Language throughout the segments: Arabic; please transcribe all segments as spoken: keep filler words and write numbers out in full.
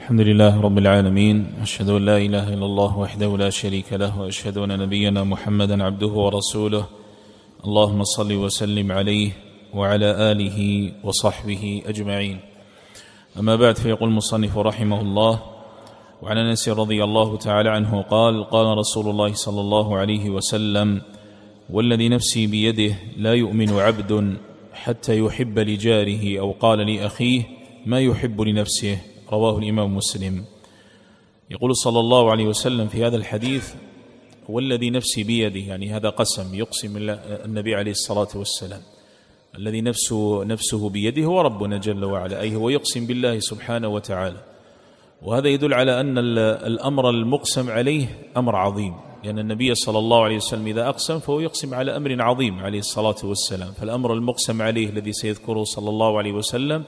الحمد لله رب العالمين، أشهد أن لا إله إلا الله وحده لا شريك له، وأشهد أن نبينا محمدا عبده ورسوله. اللهم صل وسلم عليه وعلى آله وصحبه أجمعين. أما بعد، فيقول المصنف رحمه الله: وعن أنس رضي الله تعالى عنه قال: قال رسول الله صلى الله عليه وسلم: والذي نفسي بيده لا يؤمن عبد حتى يحب لجاره أو قال لأخيه ما يحب لنفسه. رواه الإمام مسلم. يقول صلى الله عليه وسلم في هذا الحديث: والذي نفسي بيده، يعني هذا قسم يقسم النبي عليه الصلاة والسلام. الذي نفسه, نفسه بيده هو ربنا جل وعلا، أي هو يقسم بالله سبحانه وتعالى. وهذا يدل على أن الأمر المقسم عليه أمر عظيم، لأن النبي صلى الله عليه وسلم إذا أقسم فهو يقسم على أمر عظيم عليه الصلاة والسلام. فالأمر المقسم عليه الذي سيذكره صلى الله عليه وسلم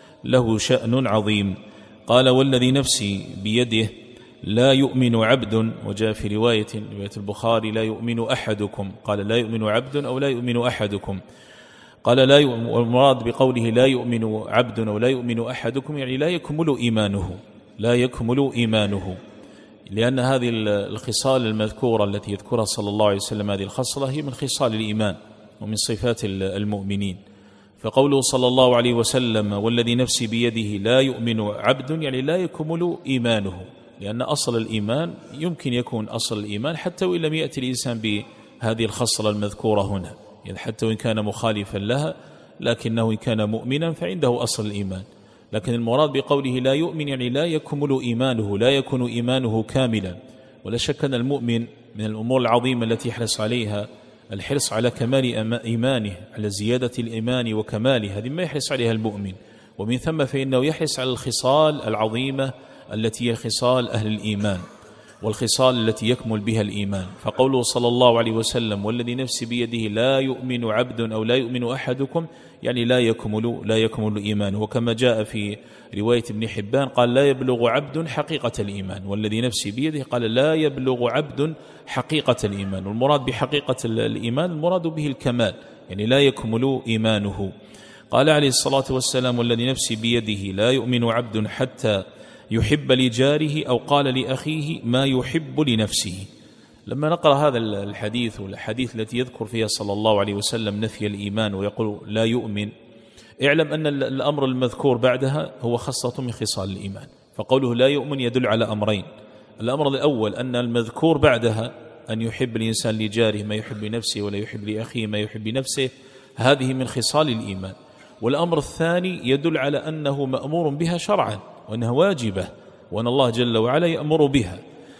له شأن عظيم. قال: والذي نفسي بيده لا يؤمن عبد، وجاء في رواية رواية البخاري: لا يؤمن أحدكم. قال: لا يؤمن عبد أو لا يؤمن أحدكم. قال: لا يؤمن، والمراد بقوله لا يؤمن عبد أو لا يؤمن أحدكم يعني لا يكمل إيمانه، لا يكمل إيمانه، لأن هذه الخصال المذكورة التي يذكرها صلى الله عليه وسلم، هذه الخصلة هي من خصال الإيمان ومن صفات المؤمنين. فقوله صلى الله عليه وسلم: والذي نفسي بيده لا يؤمن عبد يعني لا يكمل إيمانه، لأن أصل الإيمان يمكن يكون أصل الإيمان حتى وإن لم يأتي الإنسان بهذه الخصلة المذكورة هنا، يعني حتى وإن كان مخالفا لها، لكنه إن كان مؤمنا فعنده أصل الإيمان. لكن المراد بقوله لا يؤمن يعني لا يكمل إيمانه، لا يكون إيمانه كاملا. ولا شك أن المؤمن من الأمور العظيمة التي يحرص عليها الحرص على كمال إيمانه، على زيادة الإيمان وكماله، هذه ما يحرص عليها المؤمن. ومن ثم فإنه يحرص على الخصال العظيمة التي هي خصال أهل الإيمان، والخصال التي يكمل بها الإيمان. فقوله صلى الله عليه وسلم: والذي نفسي بيده لا يؤمن عبد أو لا يؤمن أحدكم يعني لا يكمل لا يكمل إيمانه. وكما جاء في رواية ابن حبان قال: لا يبلغ عبد حقيقة الإيمان. والذي نفسي بيده قال: لا يبلغ عبد حقيقة الإيمان. والمراد بحقيقة الإيمان المراد به الكمال، يعني لا يكمل إيمانه. قال عليه الصلاة والسلام: والذي نفسي بيده لا يؤمن عبد حتى يحب لجاره أو قال لأخيه ما يحب لنفسه. لما نقرأ هذا الحديث والحديث التي يذكر فيها صلى الله عليه وسلم نفي الإيمان ويقول لا يؤمن، اعلم أن الأمر المذكور بعدها هو خاصة من خصال الإيمان. فقوله لا يؤمن يدل على أمرين: الأمر الأول أن المذكور بعدها أن يحب الإنسان لجاره ما يحب لنفسه ولا يحب لأخيه ما يحب لنفسه، هذه من خصال الإيمان. والأمر الثاني يدل على أنه مأمور بها شرعا، وأنها واجبة، وأن الله جل وعلا يأمر بها،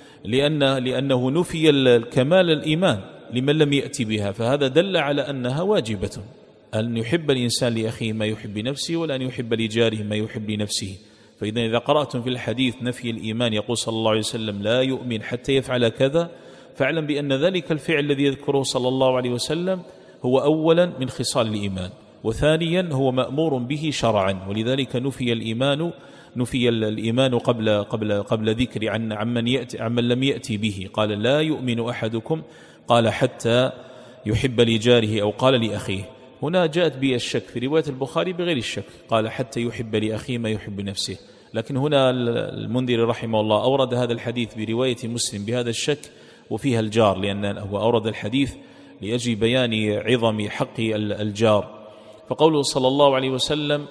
لأن لأنه نفي الكمال الإيمان لمن لم يأتي بها. فهذا دل على أنها واجبة، أن يحب الإنسان لأخيه ما يحب لنفسه ولا أن يحب لجاره ما يحب لنفسه. فإذا إذا قرأتم في الحديث نفي الإيمان يقول صلى الله عليه وسلم لا يؤمن حتى يفعل كذا، فاعلم بأن ذلك الفعل الذي يذكره صلى الله عليه وسلم هو أولا من خصال الإيمان، وثانيا هو مأمور به شرعا. ولذلك نفي الإيمان نفي الإيمان قبل قبل قبل ذكر عن عمن يأتي عمن لم يأتي به. قال: لا يؤمن أحدكم، قال: حتى يحب لجاره أو قال لأخيه. هنا جاءت به الشك في رواية البخاري بغير الشك، قال: حتى يحب لأخيه ما يحب نفسه. لكن هنا المنذر رحمه الله أورد هذا الحديث برواية مسلم بهذا الشك وفيها الجار، لأنه أورد الحديث لأجل بيان عظم حق الجار. فقوله صلى الله عليه وسلم: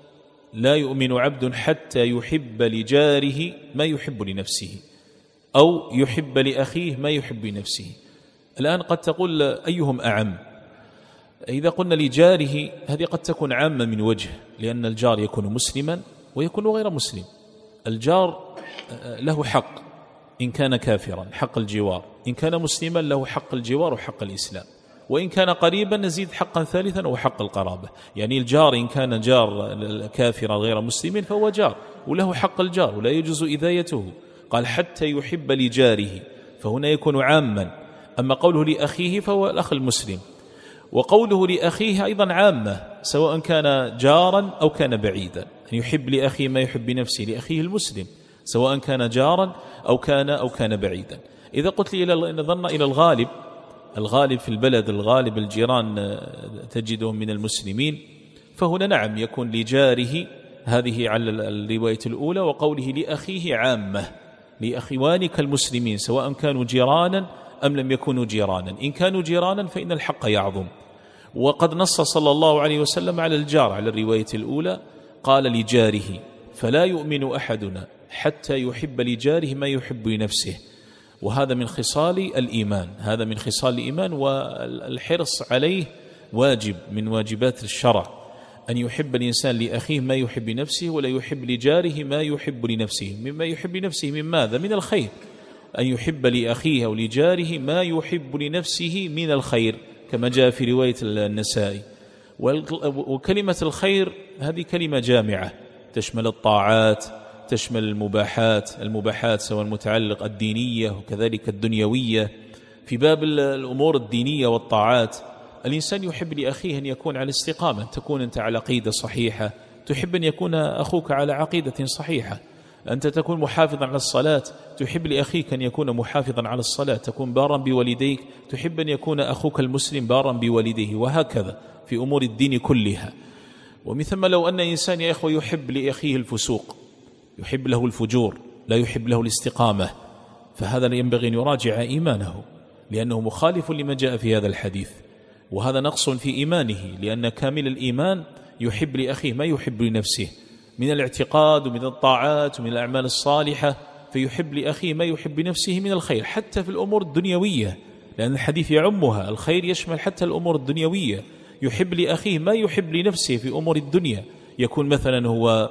لا يؤمن عبد حتى يحب لجاره ما يحب لنفسه أو يحب لأخيه ما يحب لنفسه. الآن قد تقول أيهم أعم؟ إذا قلنا لجاره هذه قد تكون عامة من وجه، لأن الجار يكون مسلما ويكون غير مسلم. الجار له حق إن كان كافرا، حق الجوار، إن كان مسلما له حق الجوار وحق الإسلام، وإن كان قريبا نزيد حقا ثالثا وحق القرابة. يعني الجار إن كان جار كافرا غير مسلم فهو جار وله حق الجار ولا يجوز إذايته. قال: حتى يحب لجاره، فهنا يكون عاما. أما قوله لأخيه فهو الأخ المسلم، وقوله لأخيه أيضا عامة، سواء كان جارا أو كان بعيدا. أن يحب لأخيه ما يحب نفسه لأخيه المسلم، سواء كان جارا أو كان أو كان بعيدا. إذا قلت لي نظرنا إلى الغالب، الغالب في البلد، الغالب الجيران تجدهم من المسلمين، فهنا نعم يكون لجاره هذه على الرواية الأولى. وقوله لأخيه عامة، لأخوانك المسلمين سواء كانوا جيرانا أم لم يكونوا جيرانا، إن كانوا جيرانا فإن الحق يعظم. وقد نص صلى الله عليه وسلم على الجار على الرواية الأولى، قال لجاره: فلا يؤمن أحدنا حتى يحب لجاره ما يحب لنفسه. وهذا من خصال الإيمان، هذا من خصال الإيمان، والحرص عليه واجب من واجبات الشرع، أن يحب الإنسان لأخيه ما يحب لنفسه، ولا يحب لجاره ما يحب لنفسه. مما يحب لنفسه من ماذا؟ من الخير، أن يحب لأخيه أو لجاره ما يحب لنفسه من الخير، كما جاء في رواية النسائي. وكلمة الخير هذه كلمة جامعة تشمل الطاعات، تشمل المباحات، المباحات سواء المتعلقة الدينية وكذلك الدنيوية. في باب الأمور الدينية والطاعات الإنسان يحب لأخيه أن يكون على استقامة، تكون أنت على عقيدة صحيحة، تحب أن يكون أخوك على عقيدة صحيحة. أنت تكون محافظا على الصلاة، تحب لأخيك أن يكون محافظا على الصلاة. تكون بارا بوالديك، تحب أن يكون أخوك المسلم بارا بوالديه، وهكذا في أمور الدين كلها. ومن ثم لو أن إنسان يا إخوة يحب لأخيه الفسوق، يحب له الفجور، لا يحب له الاستقامة، فهذا ينبغي أن يراجع إيمانه، لأنه مخالف لما جاء في هذا الحديث، وهذا نقص في إيمانه. لأن كامل الإيمان يحب لأخيه ما يحب لنفسه من الاعتقاد ومن الطاعات ومن الأعمال الصالحة، فيحب لأخيه ما يحب لنفسه من الخير حتى في الأمور الدنيوية، لأن الحديث يعمها، الخير يشمل حتى الأمور الدنيوية. يحب لأخيه ما يحب لنفسه في أمور الدنيا، يكون مثلا هو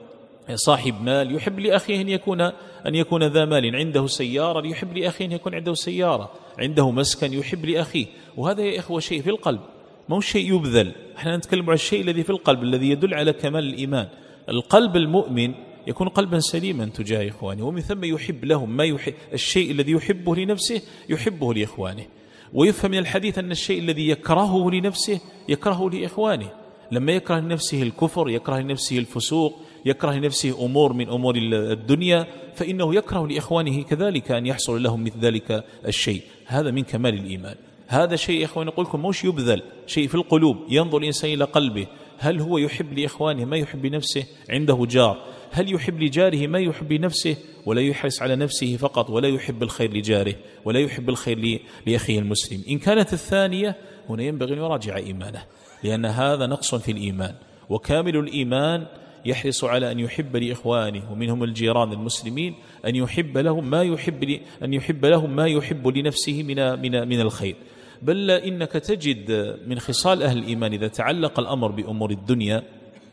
صاحب مال، يحب لأخيه أن يكون أن يكون ذا مال، عنده سيارة يحب لأخيه أن يكون عنده سيارة، عنده مسكن يحب لأخيه. وهذا يا إخوة شيء في القلب، ما هو شيء يبذل. احنا نتكلم عن الشيء الذي في القلب الذي يدل على كمال الإيمان. القلب المؤمن يكون قلبا سليما تجاه إخوانه، ومن ثم يحب لهم ما يحب، الشيء الذي يحبه لنفسه يحبه لإخوانه. ويفهم من الحديث أن الشيء الذي يكرهه لنفسه يكرهه لإخوانه. لما يكره لنفسه الكفر، يكره لنفسه الفسوق، يكره لنفسه أمور من أمور الدنيا، فإنه يكره لإخوانه كذلك أن يحصل لهم مثل ذلك الشيء. هذا من كمال الإيمان. هذا شيء يا إخواني نقول لكم موش يبذل، شيء في القلوب. ينظر الإنسان إلى قلبه، هل هو يحب لإخوانه ما يحب لنفسه؟ عنده جار، هل يحب لجاره ما يحب لنفسه؟ ولا يحرص على نفسه فقط، ولا يحب الخير لجاره، ولا يحب الخير لأخيه المسلم. إن كانت الثانية هنا ينبغي أن يراجع إيمانه، لأن هذا نقص في الإيمان. وكامل الإيمان يحرص على أن يحب لإخوانه ومنهم الجيران المسلمين أن يحب لهم ما يحب أن يحب لهم ما يحب لنفسه من من من الخير. بل إنك تجد من خصال أهل الإيمان إذا تعلق الأمر بأمور الدنيا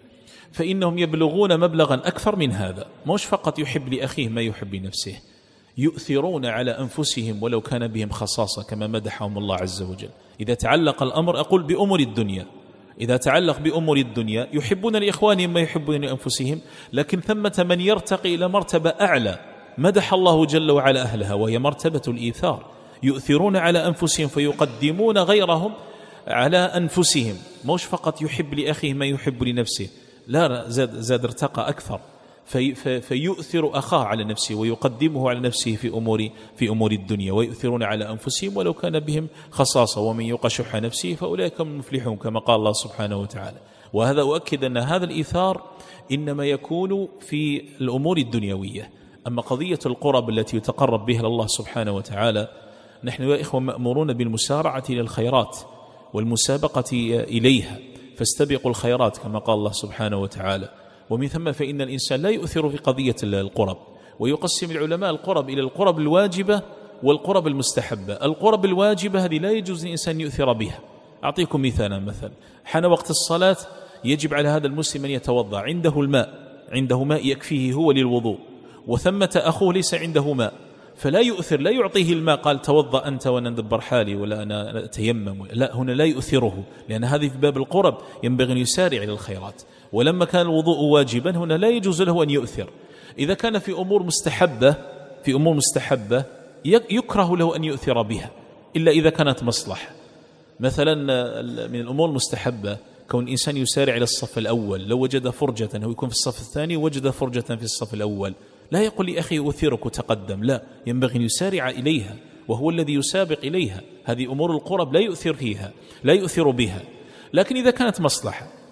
فإنهم يبلغون مبلغا أكثر من هذا. مش فقط يحب لأخيه ما يحب لنفسه، يؤثرون على أنفسهم ولو كان بهم خصاصة، كما مدحهم الله عز وجل. إذا تعلق الأمر، أقول بأمور الدنيا، إذا تعلق بأمور الدنيا يحبون لإخوانهم ما يحبون لأنفسهم، لكن ثمة من يرتقي إلى مرتبة أعلى مدح الله جل وعلا أهلها، وهي مرتبة الإيثار. يؤثرون على أنفسهم فيقدمون غيرهم على أنفسهم. مش فقط يحب لأخيه ما يحب لنفسه، لا، زاد, زاد ارتقى أكثر، في في فيؤثر أخاه على نفسه ويقدمه على نفسه في أمور في أمور الدنيا. ويؤثرون على أنفسهم ولو كان بهم خصاصة، ومن يوق شح نفسه فأولئك هم المفلحون، كما قال الله سبحانه وتعالى. وهذا أؤكد أن هذا الإيثار إنما يكون في الأمور الدنيوية. أما قضية القرب التي يتقرب بها الله سبحانه وتعالى، نحن يا إخوة مأمورون بالمسارعة إلى الخيرات والمسابقة إليها، فاستبقوا الخيرات كما قال الله سبحانه وتعالى. ومن ثم فإن الإنسان لا يؤثر في قضية القرب. ويقسم العلماء القرب إلى القرب الواجبة والقرب المستحبة. القرب الواجبة هذه لا يجوز للإنسان يؤثر بها. أعطيكم مثالا، مثلا حان وقت الصلاة يجب على هذا المسلم أن يتوضأ، عنده الماء، عنده ماء يكفيه هو للوضوء، وثمة أخوه ليس عنده ماء، فلا يؤثر، لا يعطيه الماء قال توضأ أنت وأنا ندبر حالي ولا أنا أتيمم، لا، هنا لا يؤثره، لأن هذه في باب القرب ينبغي أن يسارع إلى الخيرات. ولما كان الوضوء واجبا هنا لا يجوز له أن يؤثر. إذا كان في أمور مستحبة في أمور مستحبة يكره له أن يؤثر بها إلا إذا كانت مصلحة. مثلا من الأمور المستحبة كون الإنسان يسارع إلى الصف الأول، لو وجد فرجة هو يكون في الصف الثاني ووجد فرجة في الصف الأول، لا يقول لأخي أثيرك وتقدم، لا، ينبغي أن يسارع إليها وهو الذي يسابق إليها. هذه أمور القرب لا يؤثر فيها، لا يؤثر بها. لكن إذا كانت مصلحة،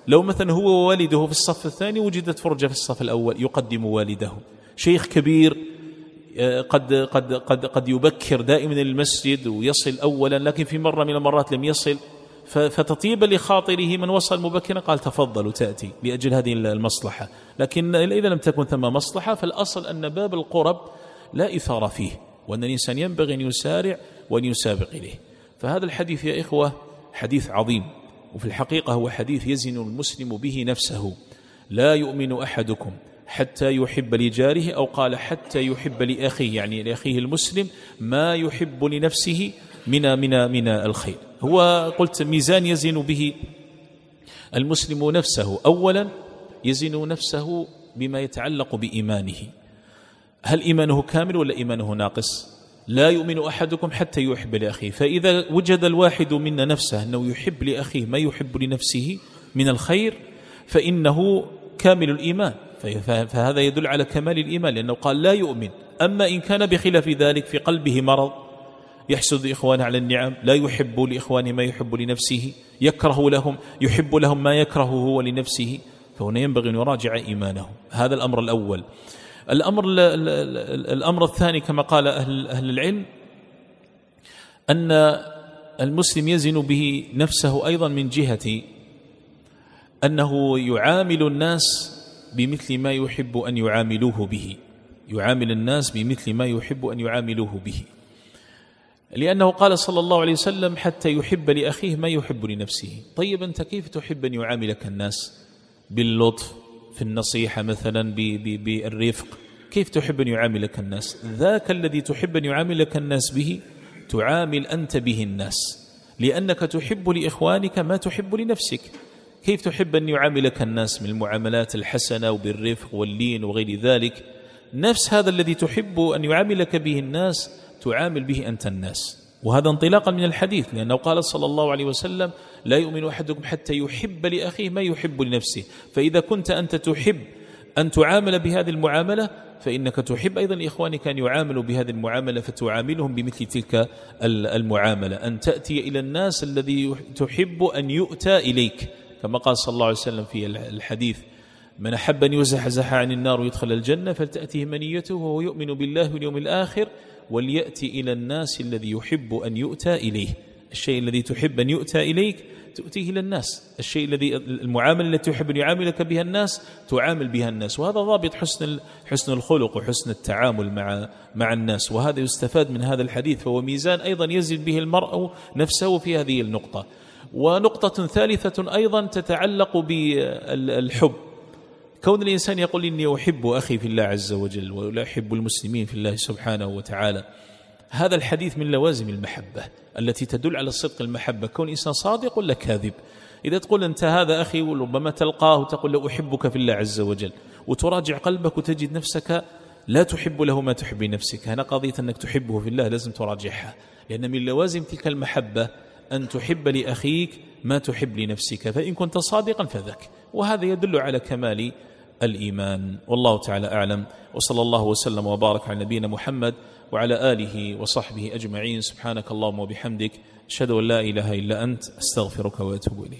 لو مثلا هو ووالده في الصف الثاني وجدت فرجة في الصف الأول يقدم والده. شيخ كبير قد قد قد قد يبكر دائما المسجد ويصل أولا، لكن في مرة من المرات لم يصل، فتطيب لخاطره من وصل مبكرا قال تفضل وتأتي لأجل هذه المصلحة. لكن إذا لم تكن ثم مصلحة فالأصل أن باب القرب لا إثار فيه، وأن الإنسان ينبغي أن يسارع وأن يسابق إليه. فهذا الحديث يا إخوة حديث عظيم، وفي الحقيقة هو حديث يزن المسلم به نفسه. لا يؤمن أحدكم حتى يحب لجاره، أو قال حتى يحب لأخيه، يعني لأخيه المسلم ما يحب لنفسه من من من الخير. هو قلت ميزان يزن به المسلم نفسه. أولا يزن نفسه بما يتعلق بإيمانه، هل إيمانه كامل ولا إيمانه ناقص؟ لا يؤمن أحدكم حتى يحب لأخيه، فإذا وجد الواحد منا نفسه أنه يحب لأخيه ما يحب لنفسه من الخير فإنه كامل الإيمان، فهذا يدل على كمال الإيمان، لأنه قال لا يؤمن. أما إن كان بخلاف ذلك في قلبه مرض، يحسد إخوانه على النعم، لا يحب لإخوانه ما يحب لنفسه، يكره لهم يحب لهم ما يكرهه هو لنفسه، فهنا ينبغي أن يراجع إيمانه. هذا الأمر الأول. الأمر الأمر الثاني كما قال أهل أهل العلم أن المسلم يزن به نفسه أيضا من جهة أنه يعامل الناس بمثل ما يحب أن يعاملوه به، يعامل الناس بمثل ما يحب أن يعاملوه به، لأنه قال صلى الله عليه وسلم حتى يحب لأخيه ما يحب لنفسه. طيب أنت كيف تحب أن يعاملك الناس؟ باللطف، في النصيحة مثلا، بالرفق. كيف تحب أن يعاملك الناس؟ ذاك الذي تحب أن يعاملك الناس به تعامل أنت به الناس، لأنك تحب لإخوانك ما تحب لنفسك. كيف تحب أن يعاملك الناس من المعاملات الحسنة وبالرفق واللين وغير ذلك؟ نفس هذا الذي تحب أن يعاملك به الناس تعامل به أنت الناس. وهذا انطلاقا من الحديث، لأنه قال صلى الله عليه وسلم لا يؤمن أحدكم حتى يحب لأخيه ما يحب لنفسه. فإذا كنت أنت تحب أن تعامل بهذه المعاملة فإنك تحب أيضا إخوانك أن يعاملوا بهذه المعاملة، فتعاملهم بمثل تلك المعاملة، أن تأتي إلى الناس الذي تحب أن يؤتى إليك، كما قال صلى الله عليه وسلم في الحديث من أحب أن يزحزح عن النار ويدخل الجنة فلتأتيه منيته وهو يؤمن بالله واليوم الآخر وليأتي إلى الناس الذي يحب أن يؤتى إليه. الشيء الذي تحب أن يؤتى إليك تؤتيه إلى الناس، الشيء الذي المعاملة التي تحب أن يعاملك بها الناس تعامل بها الناس. وهذا ضابط حسن حسن الخلق وحسن التعامل مع مع الناس، وهذا يستفاد من هذا الحديث، فهو ميزان أيضا يزن به المرء نفسه في هذه النقطة. ونقطة ثالثة أيضا تتعلق بالحب، كون الإنسان يقول إني أحب أخي في الله عز وجل ولا أحب المسلمين في الله سبحانه وتعالى. هذا الحديث من لوازم المحبة التي تدل على الصدق المحبة، كون إنسان صادق ولا كاذب. إذا تقول أنت هذا أخي وربما تلقاه وتقول له أحبك في الله عز وجل، وتراجع قلبك وتجد نفسك لا تحب له ما تحب لنفسك، هنا قضية أنك تحبه في الله لازم تراجعها، لأن من لوازم تلك المحبة أن تحب لأخيك ما تحب لنفسك، فإن كنت صادقا فذاك. وهذا يدل على كمال الإيمان. والله تعالى أعلم، وصلى الله وسلم وبارك على نبينا محمد وعلى آله وصحبه أجمعين. سبحانك اللهم وبحمدك أشهد أن لا إله إلا أنت أستغفرك وأتوب إليك.